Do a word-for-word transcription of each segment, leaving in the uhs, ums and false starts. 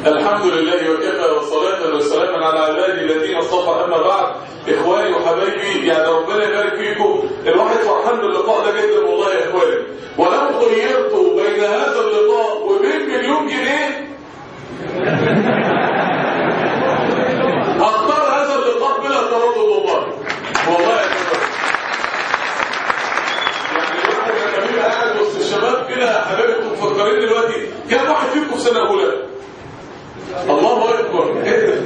الحمد لله وكفى والصلاة والسلام على عبادي الذين اصطفى. أما بعد، إخواني وحبايبي، يعني ربنا يبارك فيكم. الواحد فرحان باللقاء ده جدا والله يا إخواني. ولو خيرت بين هذا اللقاء وبين مليون جنيه هختار هذا اللقاء بلا تردد والله. والله يا إخواني، يعني الواحد لما بيبقى قاعد وسط الشباب كده، حبايبي انتوا مفكرين دلوقتي كام واحد فيكم في سنة أولى؟ الله اكبر.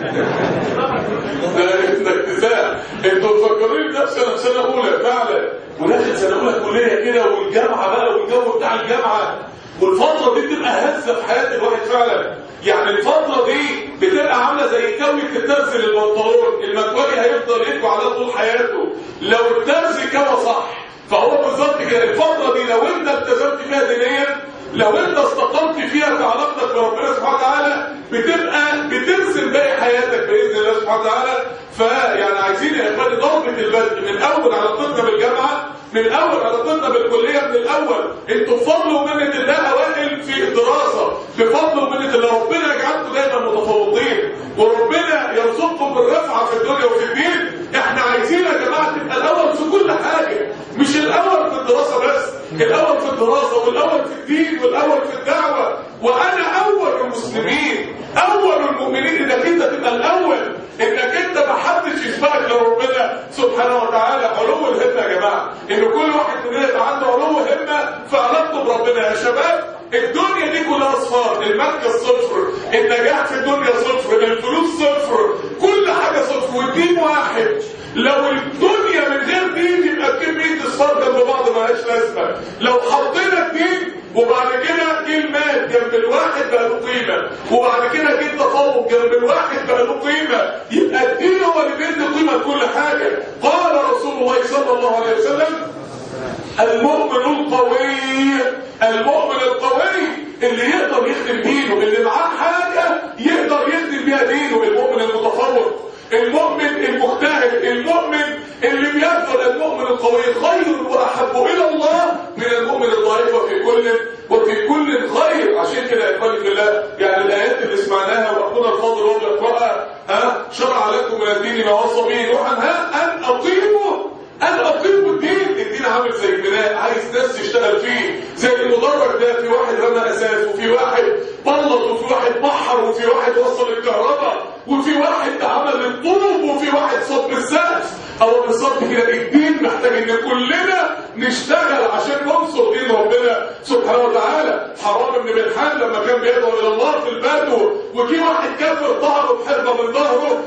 ده اكتساح. انتوا مفكرين نفسنا في سنه اولى فعلا، وداخل سنه اولى كليه كده، والجامعه بقى والجو بتاع الجامعه، والفتره دي بتبقى هزه في حياه الواحد فعلا. يعني الفتره دي بتبقى عامله زي كوي تترزل البنطلون، المكواجي هيفضل يكوي على طول حياته لو الترز كوى صح. فهو بالظبط كده الفتره دي لو انت التزمت فيها دينيا، لو انت استقمت فيها في علاقتك بربنا سبحانه وتعالى، بتبقى بترسم باقي حياتك باذن الله سبحانه وتعالى. فيعني عايزين يا اخواني ضربه البدء من اول علاقتنا بالجامعه، من اول علاقتنا بالكليه، من الاول. انتوا بفضل ومنه الله اوائل في الدراسه، بفضل ومنه الله ربنا يجعلكم دايما متفوقين، وربنا يرزقكم بالرفعه في الدنيا وفي الدين. احنا عايزين يا جماعه تبقى الاول في كل حاجه، مش الاول في الدراسه بس، الاول في الدراسه والاول في الدين والاول في الدعوه. وانا اول المسلمين، اول المؤمنين، انك انت تبقى الاول، انك انت ما حدش يسبقك لربنا سبحانه وتعالى. علو الهمه يا جماعه، ان كل واحد مننا يبقى عنده علو همه في علاقته بربنا. يا شباب، الدنيا دي كلها اصفار، المركز صفر، النجاح في الدنيا صفر، الفلوس صفر، كل حاجه صفر، والدين واحد. لو الدنيا من غير دين يبقى كمية اصفار جنب بعض مالهاش لازمه. لو حطينا الدين وبعد كده جه المال جنب الواحد بقى له قيمه، وبعد كده جه التفوق جنب الواحد بقى له قيمه، يبقى الدين هو اللي بيدي قيمه لكل حاجه. قال رسول الله صلى الله عليه وسلم: المؤمن القوي، المؤمن القوي اللي يقدر يخدم دينه، اللي معاه حاجه يقدر يخدم بيها دينه. المؤمن المتفوق، المؤمن المجتهد، المؤمن اللي بيفضل. المؤمن القوي خير واحب الى الله من المؤمن الضعيف، وفي كل وفي كل خير. عشان كده يا اخواني في الله، يعني الايات اللي سمعناها واخونا الفاضل وهو بيقراها، ها شرع لكم من الدين ما وصى به نوحا ها ان اقيموا ان اقيموا الدين. الدين عامل زي البناء، عايز ناس تشتغل فيه. زي المدرج ده، في واحد رمى اساس، وفي واحد بلط، وفي واحد بحر، وفي واحد وصل الكهرباء، وفي واحد عمل الطوب، وفي واحد صب السقف. او بالظبط كده الدين محتاج ان كلنا نشتغل عشان ننصر دين ربنا سبحانه وتعالى. حرام بن ملحان لما كان بيدعو الى الله في البدو، وجي واحد كافر ظهره بحربه من ظهره،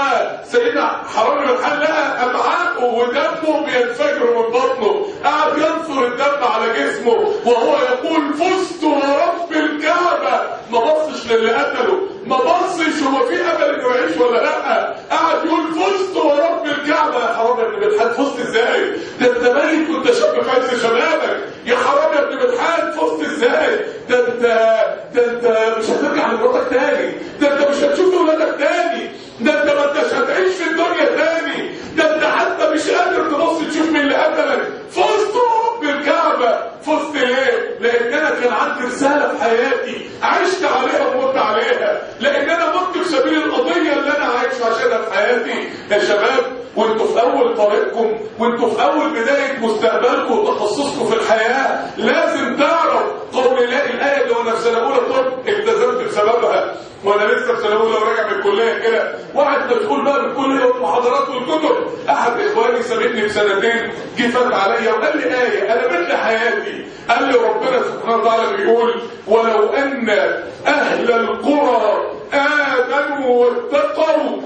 فسيدنا حرام بن ملحان لقى امعاءه ودمه بينفجر من بطنه، قعد ينثر الدم على جسمه وهو يقول: فزت ورب الكعبه. ما بصش للي قتله، ما بصش هو في امل انه يعيش ولا لا، قعد يقول: فزت ورب الكعبه. يا حرام يا ابن ملحان، فزت ازاي؟ ده انت ميت كنت شاب في عز شبابك. يا حرام يا ابن ملحان، فزت ازاي؟ ده انت ده انت مش هترجع لمراتك تاني، ده انت مش هتشوف اولادك تاني، ده انت ما انتش هتعيش في الدنيا تاني، ده انت حتى مش قادر تبص تشوف مين اللي قتلك. فزت ورب الكعبه. فزت ليه؟ لان انا كان عندي رساله في حياتي عشت عليها ومت عليها، لان انا مت في سبيل القضيه اللي انا عايش عشانها في حياتي. يا شباب، وانتوا في اول طريقكم، وانتوا في اول بدايه مستقبلكم وتخصصكم في الحياه، لازم تعرف قول الله. الايه اللي وانا في سنه اولى طب التزمت بسببها، وانا لسه في سنه اولى وراجع من الكليه كده، واحد مسؤول بقى من الكليه والمحاضرات والكتب. احد اخواني سابقني بسنتين، جه فات عليا وقال لي ايه قلبت لي حياتي. قال لي ربنا سبحانه وتعالى بيقول: ولو ان اهل القرى آمنوا واتقوا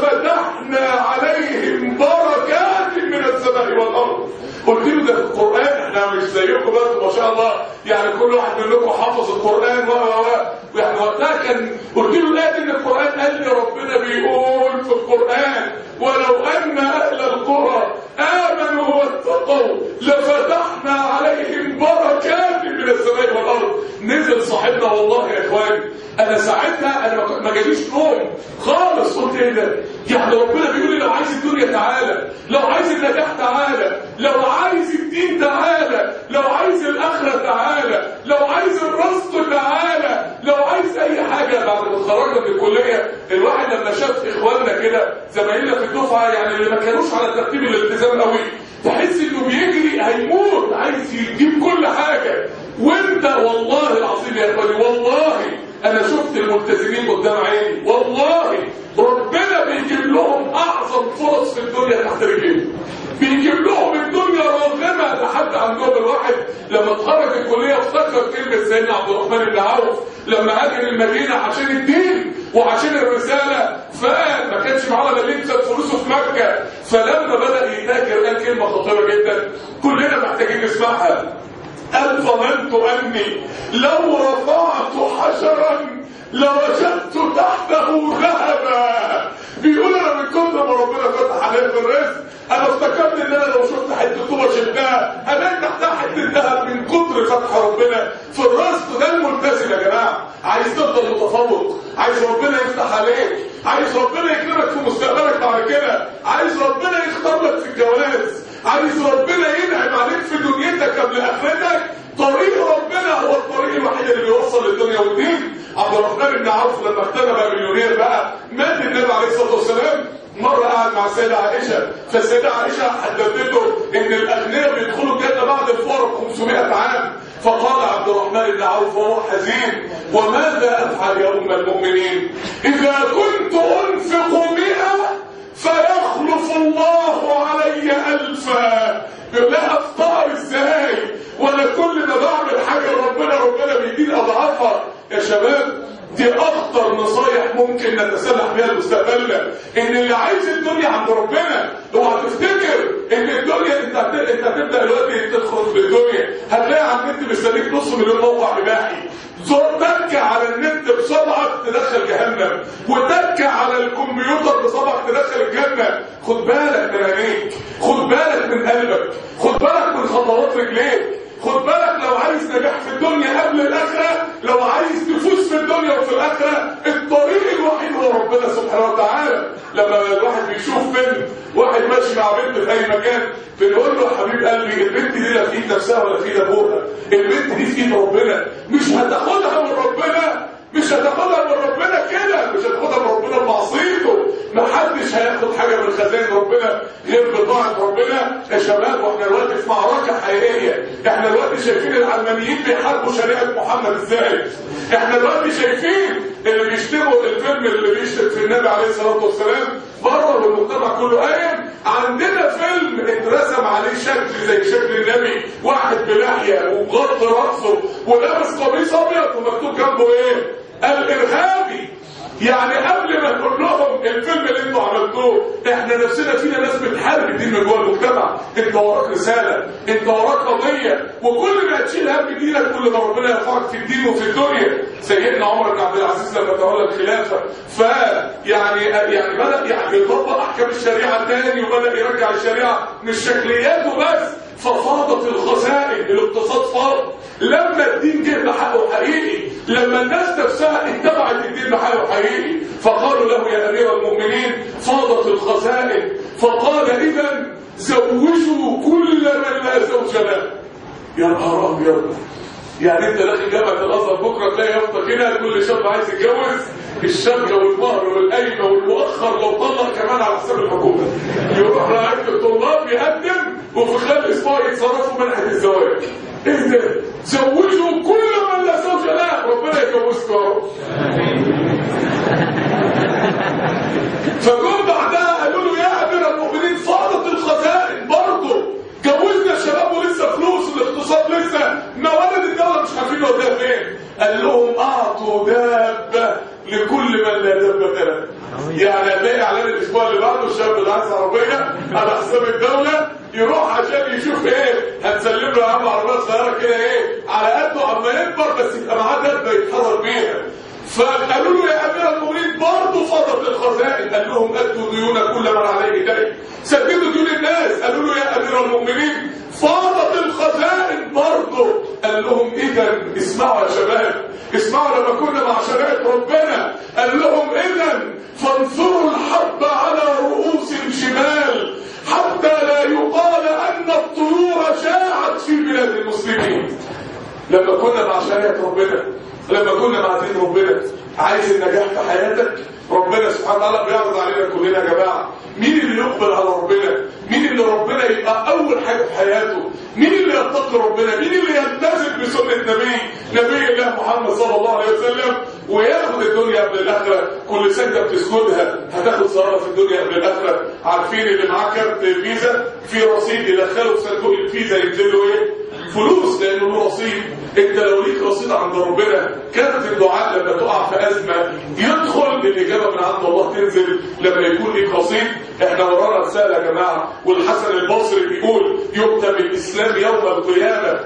لفتحنا عليهم بركات من السماء والأرض. قلت له ده في القرآن، احنا مش زيكم بس ما شاء الله، يعني كل واحد منكم حافظ القرآن و و و يعني وقتها كان قلت له لا، ان القرآن قال لي ربنا بيقول في القرآن: ولو أن أهل القرى آمنوا واتقوا لفتحنا عليهم بركات من السماء والأرض. نزل صاحبنا والله يا إخواني، أنا ساعتها أنا ما جاليش نوم خالص. قلت إيه ده؟ يعني ربنا بيقول لي لو عايز الدنيا تعالى، لو عايز النجاح تعالى، لو عايز الدين تعالى، لو عايز الآخرة تعالى، لو عايز الرزق تعالى، لو عايز أي حاجة بعد ما اتخرجنا من الكليه الواحد لما شاف اخواننا كده زمايلنا في الدفعه يعني اللي ما كانوش على ترتيب الالتزام قوي تحس انه بيجري هيموت عايز يجيب كل حاجه، وانت والله العظيم يا اخواني والله انا شفت الملتزمين قدام عيني والله ربنا بيجيب لهم اعظم فرص في الدنيا تحت رجليهم، بيجيب لهم الدنيا راغمه لحد عندهم. الواحد لما اتخرج الكليه افتكر كلمه سيدنا عبد الرحمن بن عوف لما هاجر المدينه عشان الدين وعشان الرساله، فما كانش معاه لا لبس فلوسه في مكه، فلما بدا يتاجر قال كلمه خطيره جدا كلنا محتاجين نسمعها. قال ظننت اني لو رفعت حجرا لوجدت تحته ذهبا. بيقول انا من كتر ما ربنا فتح عليا في الرزق انا افتكرت ان انا لو شفت حته طوبه شلتها الاقي تحتها حته ذهب من كتر فتح ربنا في الرزق. ده الملتزم يا جماعه، عايز تفضل متفوق، عايز ربنا يفتح عليك، عايز ربنا يكرمك في مستقبلك بعد كده، عايز ربنا يختار لك في الجواز، عايز ربنا ينعم عليك في دنيتك قبل اخرتك. طريق ربنا هو الطريق الوحيد اللي بيوصل للدنيا والدين. عبد الرحمن بن عوف لما اغتنى بقى مليونير بقى مات النبي عليه الصلاه والسلام مره قعد مع السيده عائشه، فالسيده عائشه حددته ان الاغنياء بيدخلوا الجنه بعد الفقراء ب خمسمائة عام. فقال عبد الرحمن بن عوف وهو حزين وماذا افعل يا ام المؤمنين اذا كنت انفق مئة فيخلف الله علي الفا. بيقول لها افتقر ازاي وانا كل ما بعمل حاجه ربنا ربنا بيديني اضعافها. يا شباب دي اخطر نصايح ممكن نتسلح بيها مستقبلنا، ان اللي عايز الدنيا عند ربنا اوعى تفتكر ان الدنيا انت انت هتبدا دلوقتي تدخل في الدنيا هتلاقي على النت مستنيك نص مليون موقع اباحي، تك على النت بصبعك تدخل جهنم، وتك على الكمبيوتر بصبعك تدخل الجنه. خد بالك من عينيك، خد بالك من قلبك، خد بالك من خطوات رجليك، خد بالك لو عايز نجاح في الدنيا قبل الاخره، لو عايز تفوز في الدنيا وفي الاخره الطريق الوحيد هو ربنا سبحانه وتعالى. لما الواحد بيشوف فيلم واحد ماشي مع بنت في اي مكان بنقول له حبيب قلبي البنت دي لا في ايد نفسها ولا في ايد ابوها، البنت دي في ايد ربنا، مش هتاخدها من ربنا، مش هتاخدها من ربنا كده، مش هتاخدها من ربنا بمعصيته. محدش هياخد حاجه من خزائن ربنا غير بطاعه ربنا. يا شباب واحنا دلوقتي في معركه حقيقيه، احنا دلوقتي شايفين العلمانيين بيحاربوا شريعه محمد ازاي، احنا دلوقتي شايفين اللي بيشتموا الفيلم اللي بيشتم في النبي عليه الصلاه والسلام بره والمجتمع كله قايم. عندنا فيلم اترسم عليه شكل زي شكل النبي، واحد بلحيه ومغطي راسه ولابس قميص ابيض ومكتوب جنبه ايه؟ الارهابي. يعني قبل ما نقول لهم الفيلم اللي انتوا عملتوه احنا نفسنا فينا ناس بتحارب الدين من جوه المجتمع. انت وراك رساله، انت وراك قضيه، وكل ما تشيل هم دينك كل ما ربنا يرفعك في الدين وفي الدنيا. سيدنا عمر بن عبد العزيز لما تولى الخلافه فيعني يعني بدا يعني يطبق احكام الشريعه تاني وبدا يرجع الشريعه مش شكلياته بس، ففاضت الخزائن، الاقتصاد فاض. لما الدين جه بحقه حقيقي، لما الناس نفسها اتبعت الدين بحقه حقيقي، فقالوا له يا امير المؤمنين فاضت الخزائن، فقال اذا زوجوا كل من لا زوج له. يا نهار ابيض، يعني انت داخل جامعه الازهر بكره تلاقي يافطه كده كل شاب عايز يتجوز الشبكه والمهر والقايمه والمؤخر لو طلق كمان على حساب الحكومه، يروح رعايه الطلاب يقدم وفي خلال اسبوع يتصرفوا منحه الزواج. ايه ده؟ زوجوا كل من لا زوج له، ربنا يجوزكم يا رب. فجم بعدها قالوا له يا امير المؤمنين فاضت الخزائن برضه، جوزنا الشباب ولسه فلوس الاقتصاد لسه موارد الدوله مش عارفين نوديها فين. قال لهم اعطوا دابه لكل من لا دابه له. يعني هتلاقي اعلان الاسبوع اللي بعده الشاب اللي عايز عربيه على حساب الدوله يروح عشان يشوف ايه هتسلم له يا عم عربيه صغيره كده ايه على قده عما يكبر بس يبقى معاه دابه يتحرك بيها. فقالوا له يا امير المؤمنين برضه فضت الخزائن. قال لهم ادوا ديون كل من عليه دين، سددوا ديون الناس. قالوا له يا امير المؤمنين فاضت الخزائن برضه. قال لهم اذا اسمعوا يا شباب، اسمعوا لما كنا مع شريعه ربنا. قال لهم اذا فانثروا الحب على رؤوس الجبال حتى لا يقال ان الطيور شاعت في بلاد المسلمين. لما كنا مع شريعه ربنا، لما كنا مع دين ربنا، عايز النجاح في حياتك؟ ربنا سبحانه وتعالى بيعرض علينا كلنا يا جماعه، مين اللي يقبل على ربنا؟ مين اللي ربنا يبقى اول حاجه في حياته؟ مين اللي يتقي ربنا؟ مين اللي يلتزم بسنه نبي نبي الله محمد صلى الله عليه وسلم وياخد الدنيا قبل الاخره؟ كل سجده بتسجدها هتاخد ثواب في الدنيا قبل الاخره. عارفين اللي معاه كارت فيزا في رصيد يدخله في صندوق الفيزا ينزل له ايه؟ فلوس، لانه له رصيد. انت لو ليك رصيد عند ربنا، كانت الدعاء لما تقع في ازمه يدخل الاجابه من عند الله تنزل لما يكون ليك رصيد. احنا ورانا رساله يا جماعه، والحسن البصري بيقول يكتب الاسلام يوم القيامه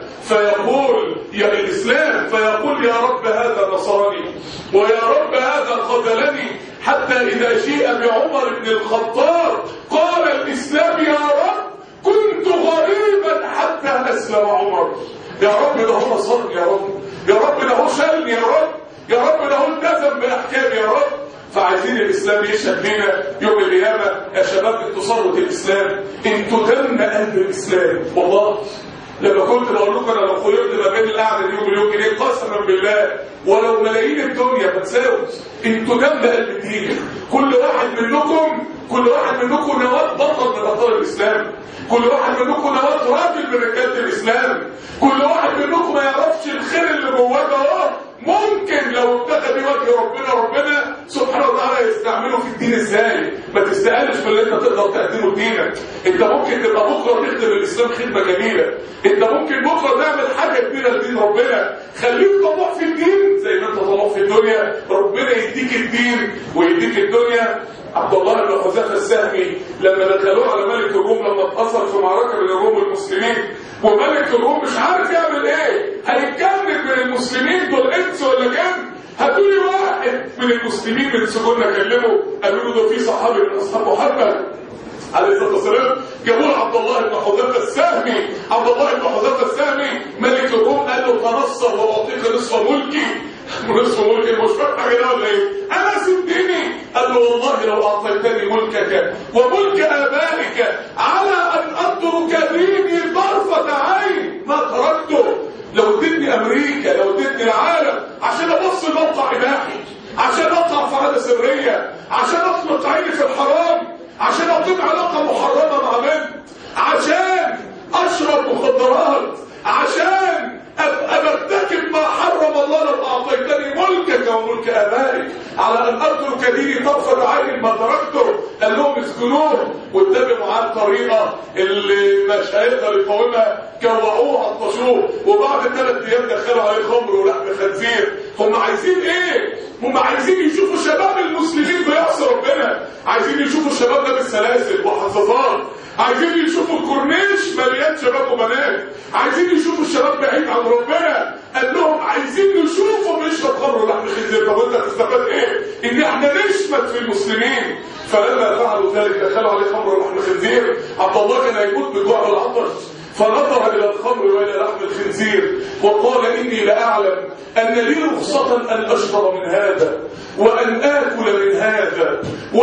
فيقول يا الاسلام فيقول يا رب هذا نصرني ويا رب هذا خذلني، حتى اذا جيء بعمر بن الخطاب قال الاسلام يا رب كنت غريبا حتى اسلم عمر. يا رب ده هو نصرني، يا رب يا رب ده هو شالني، يا رب يا رب ده هو التزم باحكامي يا رب. فعايزين الاسلام يشهد لنا يوم القيامه يا شباب انتوا ثروه الاسلام، انتوا دم قلب الاسلام. والله لما كنت بقول لكم انا لو خيرت ما بين القعده دي ومليون جنيه قسما بالله ولو ملايين الدنيا ما تساوي، انتوا دم قلب الدين. كل واحد منكم كل واحد منكم نواه بطل من ابطال الاسلام، كل واحد منكم نواه راجل من رجاله الاسلام، كل واحد منكم ما يعرفش الخير اللي جواه ده اهو ممكن لو ابتغى بوجه ربنا ربنا سبحانه وتعالى يستعمله في الدين ازاي. ما تستقلش باللي انت تقدر تقدمه لدينك. انت ممكن تبقى بكره تخدم الاسلام خدمه جميله، انت ممكن بكره تعمل حاجه كبيره لدين ربنا. خليك طموح في الدين زي ما انت طموح في الدنيا، ربنا يديك الدين ويديك الدنيا. عبد الله بن حذافه السهمي لما دخلوه على ملك الروم لما اتأثر في معركه بين الروم والمسلمين، وملك الروم مش عارف يعمل ايه، هيتجند من المسلمين دول انس ولا جن؟ هاتوا لي واحد من المسلمين من سجوننا كلمه، قالوا له ده في صحابي من اصحاب محمد عليه الصلاه والسلام. جابوا له عبد الله بن حذافه السهمي. عبد الله بن حذافه السهمي ملك الروم قال له تنصر واعطيك نصف ملكي. نصف ملكي مش فاهم حاجه ده ولا ايه؟ انا سبتني. قال له والله لو اعطيتني ملكك وملك ابائك على ان اترك ديني طرفه عين ما تركته. لو اديتني امريكا، لو اديتني العالم عشان ابص موقع اباحي، عشان اقع في عاده سريه، عشان اطلق عيني في الحرام، عشان اقيم علاقه محرمه مع بنت، عشان اشرب مخدرات، عشان ابقى برتكب ما حرم الله لو اعطيتني ملكك وملك ابائك على ان اترك ديني طرفه عين ما تركته. قال لهم اسجنوه واتبعوا معاه الطريقه اللي مش هيقدر يقاومها، جوعوه عطشوه، وبعد ثلاث ايام دخلوا عليه خمر ولحم خنزير. هم عايزين ايه؟ هم عايزين يشوفوا شباب المسلمين بيعصوا ربنا، عايزين يشوفوا الشباب ده بالسلاسل وحظاظات، عايزين يشوفوا الكورنيش مليان شباب وبنات، عايزين يشوفوا الشباب بعيد عن ربنا. قال لهم عايزين نشوفوا بيشرب خمر ولحم خنزير. طب انت هتستفاد ايه؟ ان احنا نشمت في المسلمين. فلما فعلوا ذلك دخلوا عليه خمر ولحم خنزير. عبد الله كان هيموت بالجوع والعطش، فنظر الى الخمر والى لحم الخنزير وقال اني لاعلم ان لي رخصه ان اشرب من هذا وان اكل من هذا،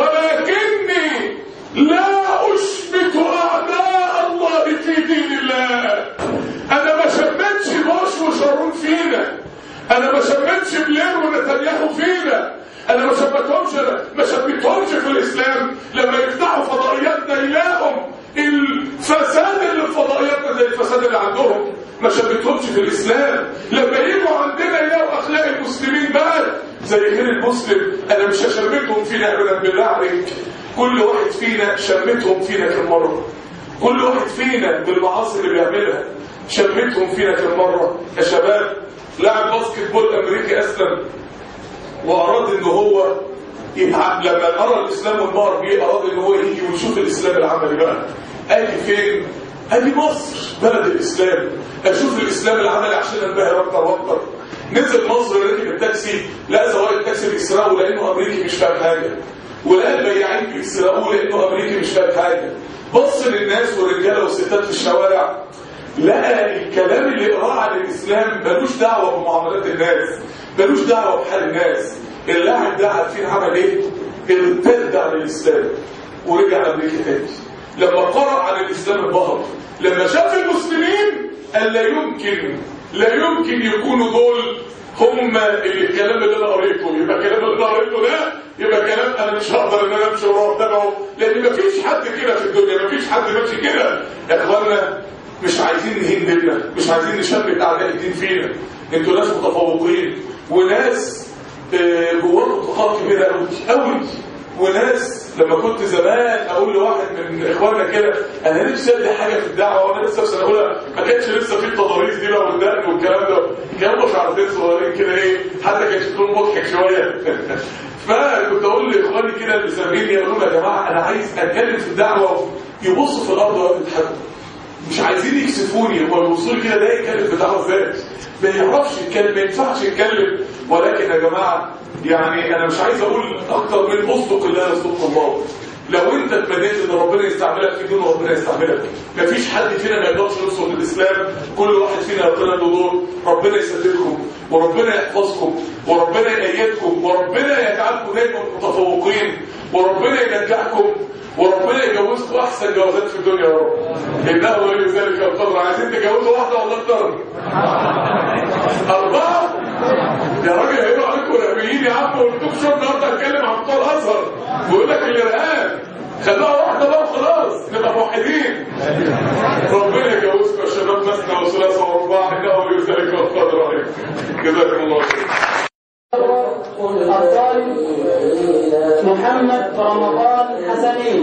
ولكني لا اشمت اعداء الله في دين الله. انا ما شمتش بوش وشارون فينا، انا ما شمتش بلير ونتنياهو فينا، انا ما شمتهمش ما شمتهمش في الاسلام. لما يفتحوا فضائياتنا يلاقوا الفساد اللي في فضائياتنا زي الفساد اللي عندهم، ما شمتهمش في الاسلام. لما يجوا عندنا يلاقوا اخلاق المسلمين بقى زي غير المسلم، انا مش هشمتهم فينا ابدا بالله عليك. كل واحد فينا شمتهم فينا كم مره؟ كل واحد فينا بالمعاصي اللي بيعملها شمتهم فينا كم مره؟ يا شباب لاعب باسكت بول امريكي اسلم واراد ان هو يتعب. لما ارى الاسلام والنار بيه اراد ان هو يجي ويشوف الاسلام العملي بقى. اجي فين؟ اجي مصر بلد الاسلام، اشوف الاسلام العملي عشان انبهر اكتر واكتر. نزل مصر ركب التاكسي لقى سواق التاكسي بيسرقوا لانه امريكي مش فاهم حاجه، ولقى البياعين بيسرقوه لانه امريكي مش فاهم حاجه. بص للناس والرجاله والستات في الشوارع لقى الكلام اللي قراه عن الاسلام ملوش دعوه بمعاملات الناس، ملوش دعوه بحال الناس. اللاعب ده عارفين عمل ايه؟ ارتد عن الاسلام ورجع امريكا تاني. لما قرأ عن الاسلام انبهر، لما شاف المسلمين قال لا يمكن لا يمكن يكونوا دول هم الكلام اللي انا قريته، يبقى كلام لا انا مش هقدر ان انا امشي وراه واتبعه، لان مفيش حد كده في الدنيا، مفيش حد ماشي كده. يا اخوانا مش عايزين نهين ديننا، مش عايزين نشبك اعداء الدين فينا. انتوا ناس متفوقين وناس جواكم طاقات كبيره قوي قوي، وناس لما كنت زمان اقول لواحد من اخواننا كده انا نفسي ادي حاجه في الدعوه وانا لسه في سنه اولى، ما كانش لسه في التضاريس دي بقى والدقن والكلام ده، كانوا شعرتين صغيرين كده ايه، حتى كان شكلهم مضحك شويه. فكنت اقول لاخواني كده اللي سامعيني يقولوا لي يا جماعه انا عايز اتكلم في الدعوه، يبصوا في الارض ويضحكوا، مش عايزين يكسفوني، هو بيبصوا لي كده ده يتكلم في الدعوه ازاي؟ ما يعرفش يتكلم، ما ينفعش يتكلم. ولكن يا جماعه يعني انا مش عايز اقول اكتر من اصدق الله يصدق الله. لو انت اتمنيت ان ربنا يستعملك في دين وربنا يستعملك، مفيش حد فينا ما يقدرش يوصل للاسلام، كل واحد فينا يقدر له دور. ربنا يسددكم وربنا يحفظكم وربنا يأيدكم وربنا يجعلكم دايما متفوقين وربنا ينجحكم وربنا يجوزكم احسن جوازات في الدنيا يا رب. انه ولي ذلك القدر. عايزين تجوزوا واحده ولا اكتر؟ اربعه يا راجل، هيبقوا عليكم ارهابيين يا عم. والدكتور شو النهارده هتكلم عن بتوع الازهر بيقول لك الارهاب، خلوها واحده بقى وخلاص نبقى موحدين. ربنا يجوزكم يا شباب مثنى وثلاثه واربعه، انه ولي ذلك القدر عليكم. جزاكم الله خير. الطالب محمد رمضان حسنين.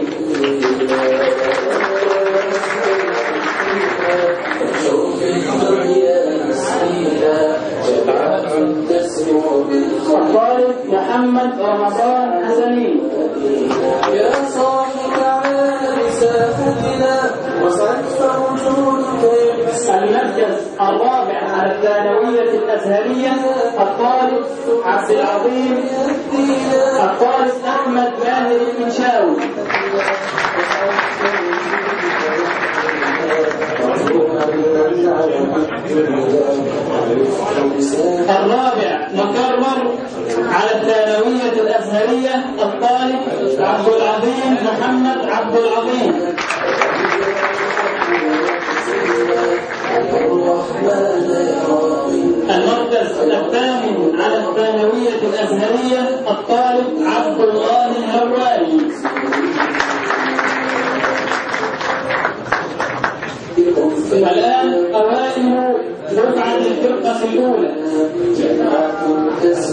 الطالب محمد رمضان حسنين. يا صاحب عالي سافتنا وسقف وجودك. المركز الرابع على الثانوية الأزهرية الطالب عبد العظيم. الطالب أحمد ماهر المنشاوي. الرابع مكرر على الثانوية الأزهرية الطالب عبد العظيم محمد عبد العظيم. المركز الثامن على الثانوية الأزهرية الطالب عبد الله الهواري. الآن أوائل دفعة الفرقة الأولى. المركز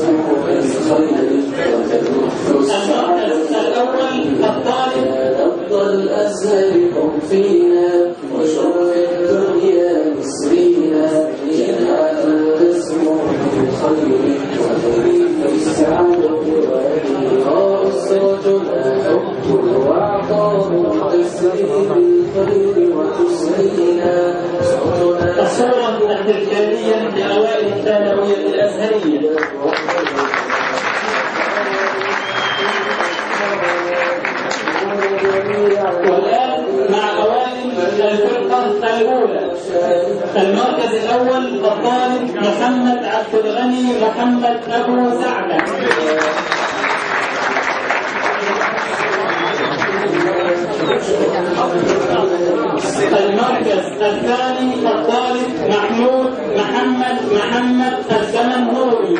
الأول الطالب أفضل أزهركم فينا وشرف الدنيا مصرينا. جنات القسم بالخير وخير السعادة ولقاء الرجل حب وعطاء تسري بالخير وتسرينا. الصورة التذكارية لأوائل الثانوية الأزهرية. والآن مع أوائل الفرقة الأولى. المركز الأول الطالب محمد عبد الغني محمد أبو سعدة. المركز الثاني الطالب محمود محمد محمد الزمنهوري.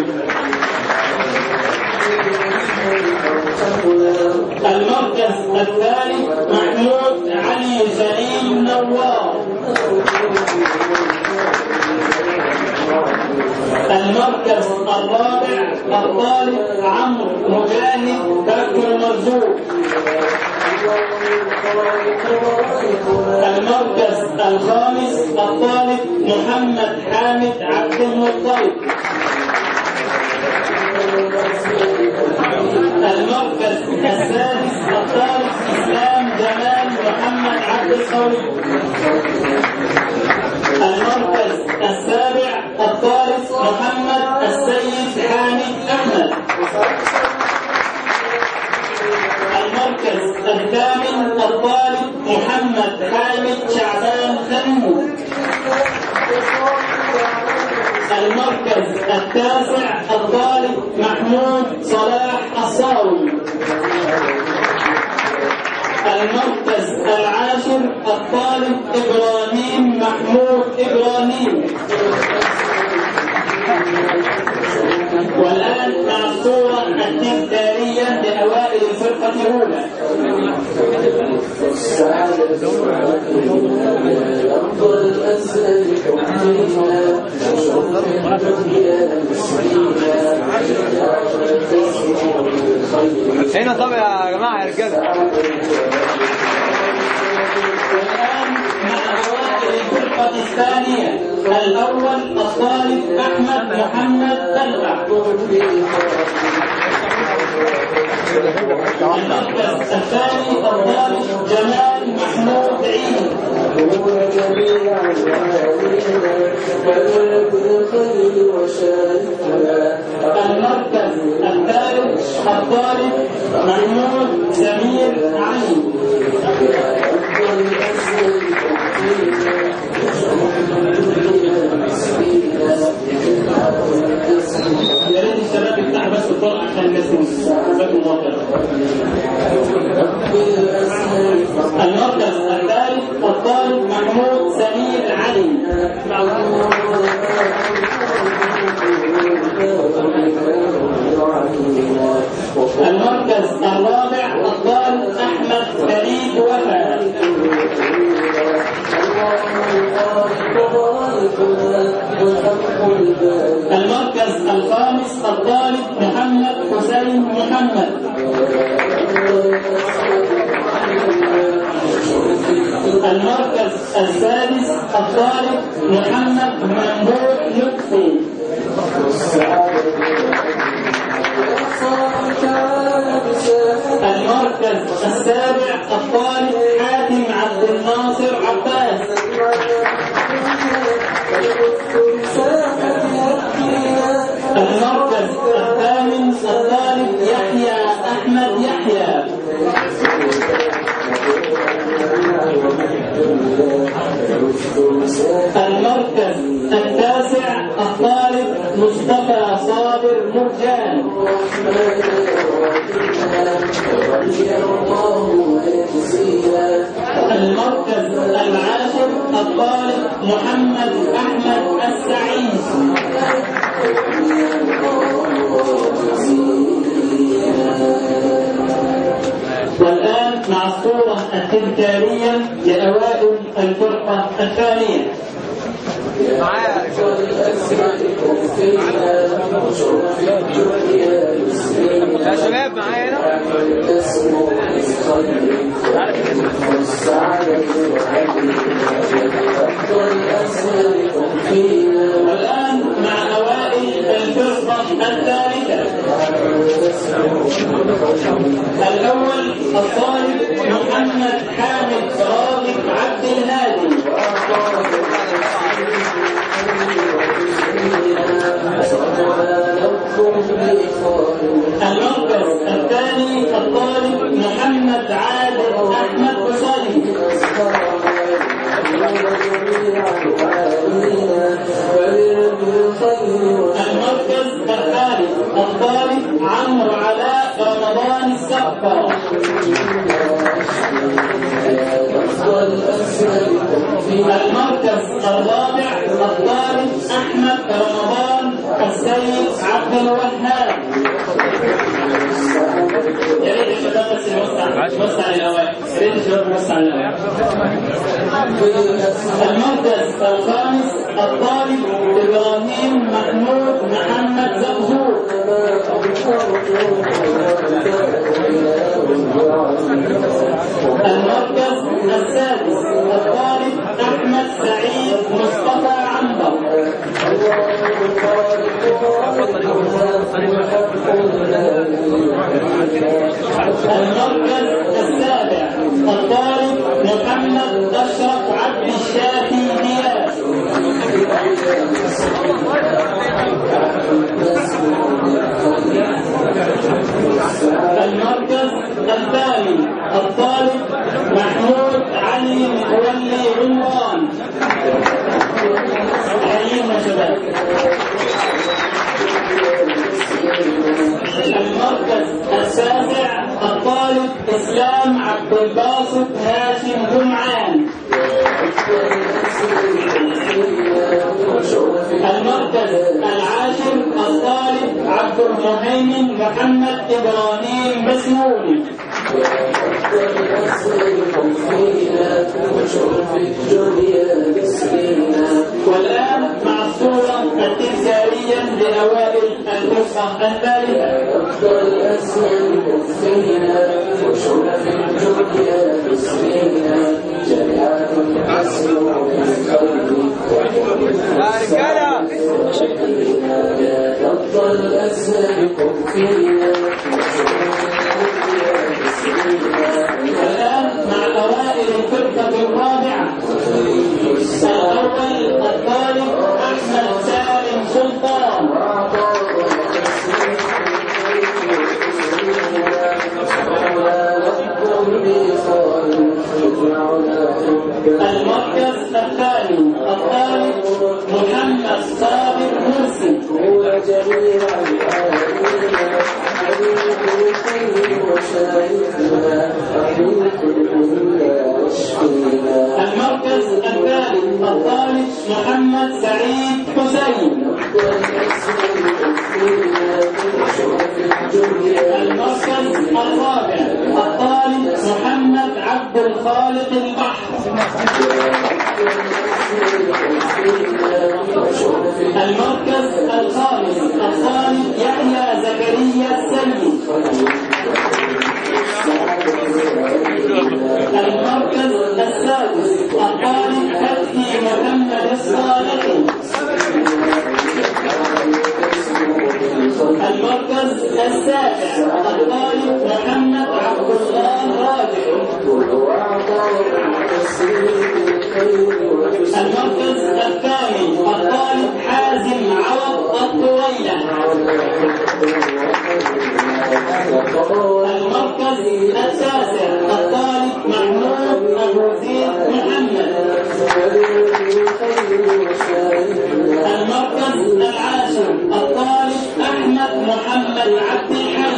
المركز الثالث محمود علي سليم نوار. المركز الرابع الطالب عمرو مجاهد بكر مرزوق. المركز الخامس الطالب محمد حامد عبد المطلب. المركز السادس الطالب اسلام جمال محمد عبد القوي. المركز السابع الطالب محمد السيد حامد احمد. المركز الثامن الطالب محمد حامد شعبان خنمو. المركز التاسع الطالب محمود صلاح الصاوي. المركز العاشر الطالب إبراهيم محمود إبراهيم. والآن مع الصورة التذكارية لأوائل أولى. هنا طب يا جماعة يا رجالة. والآن مع أوائل الفرقة الثانية. الأول الطالب أحمد محمد تلفع. المركز الثاني الطالب جمال محمود عيد. المركز الثالث الطالب محمود سمير علي. يا ريت الشباب يفتحوا بس الطرق عشان الناس جزاكم الله خير. المركز الثالث الطالب محمود سمير علي. المركز الرابع الطالب احمد فريد وفا. المركز الخامس الطالب محمد حسين محمد. المركز السادس الطالب محمد ممدوح لطفي. المركز السابع الطالب حاتم عبد الناصر عباس. المركز الثامن الطالب يحيى أحمد يحيى. المركز التاسع الطالب مصطفى صابر مرجان. المركز العاشر الطالب محمد أحمد السعيد. والآن مع الصورة التذكارية لأوائل الفرقة الثانية. يا شباب معايا هنا. والآن مع أوائل الفرقة الثالثة. الأول الطالب محمد حامد راغب عبد الهادي. المركز الثاني الطالب محمد عادل أحمد قصير. المركز الثالث الطالب عمرو علاء رمضان السقا. المركز الرابع الطالب أحمد رمضان السيد عبد الوهاب. يا ريت الشباب بس يوسع يوسع الأوائل. يا ريت الشباب يوسع الأوائل. المركز الخامس الطالب إبراهيم محمود محمد زغزور. المركز السادس الطالب أحمد سعيد مصطفى عنبر. المركز السابع الطالب محمد أشرف عبد الشافي دياب. المركز الثاني الطالب محمود علي متولي عنوان. حيينا شباب. المركز السابع الطالب اسلام عبد الباسط هاشم جمعان. المركز العاشر الطالب عبد المهيمن محمد ابراهيم بسيوني. والآن مع الصورة التذكارية لأوائل النسخة الثالثة. والآن مع أوائل الفرقة الرابعة. الأول الطالب أحمد سالم سلطان. المركز الثاني الطالب محمد صابر مرسي. المركز الثالث الطالب محمد سعيد حسين. المركز الرابع الطالب محمد عبد الخالق البحر. المركز الخامس الطالب يحيى زكريا السيد. المركز السادس الطالب فتحي محمد الصالحي. المركز السابع الطالب محمد عبد الله راجع. المركز الثاني الطالب حازم عوض الطويلة. المركز التاسع الطالب محمود أبو زيد محمد. المركز العاشر الطالب أحمد محمد عبد الحي.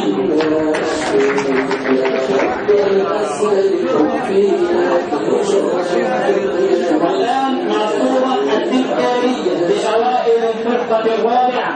والآن مع الصورة التذكارية لأوائل الفرقة الرابعة.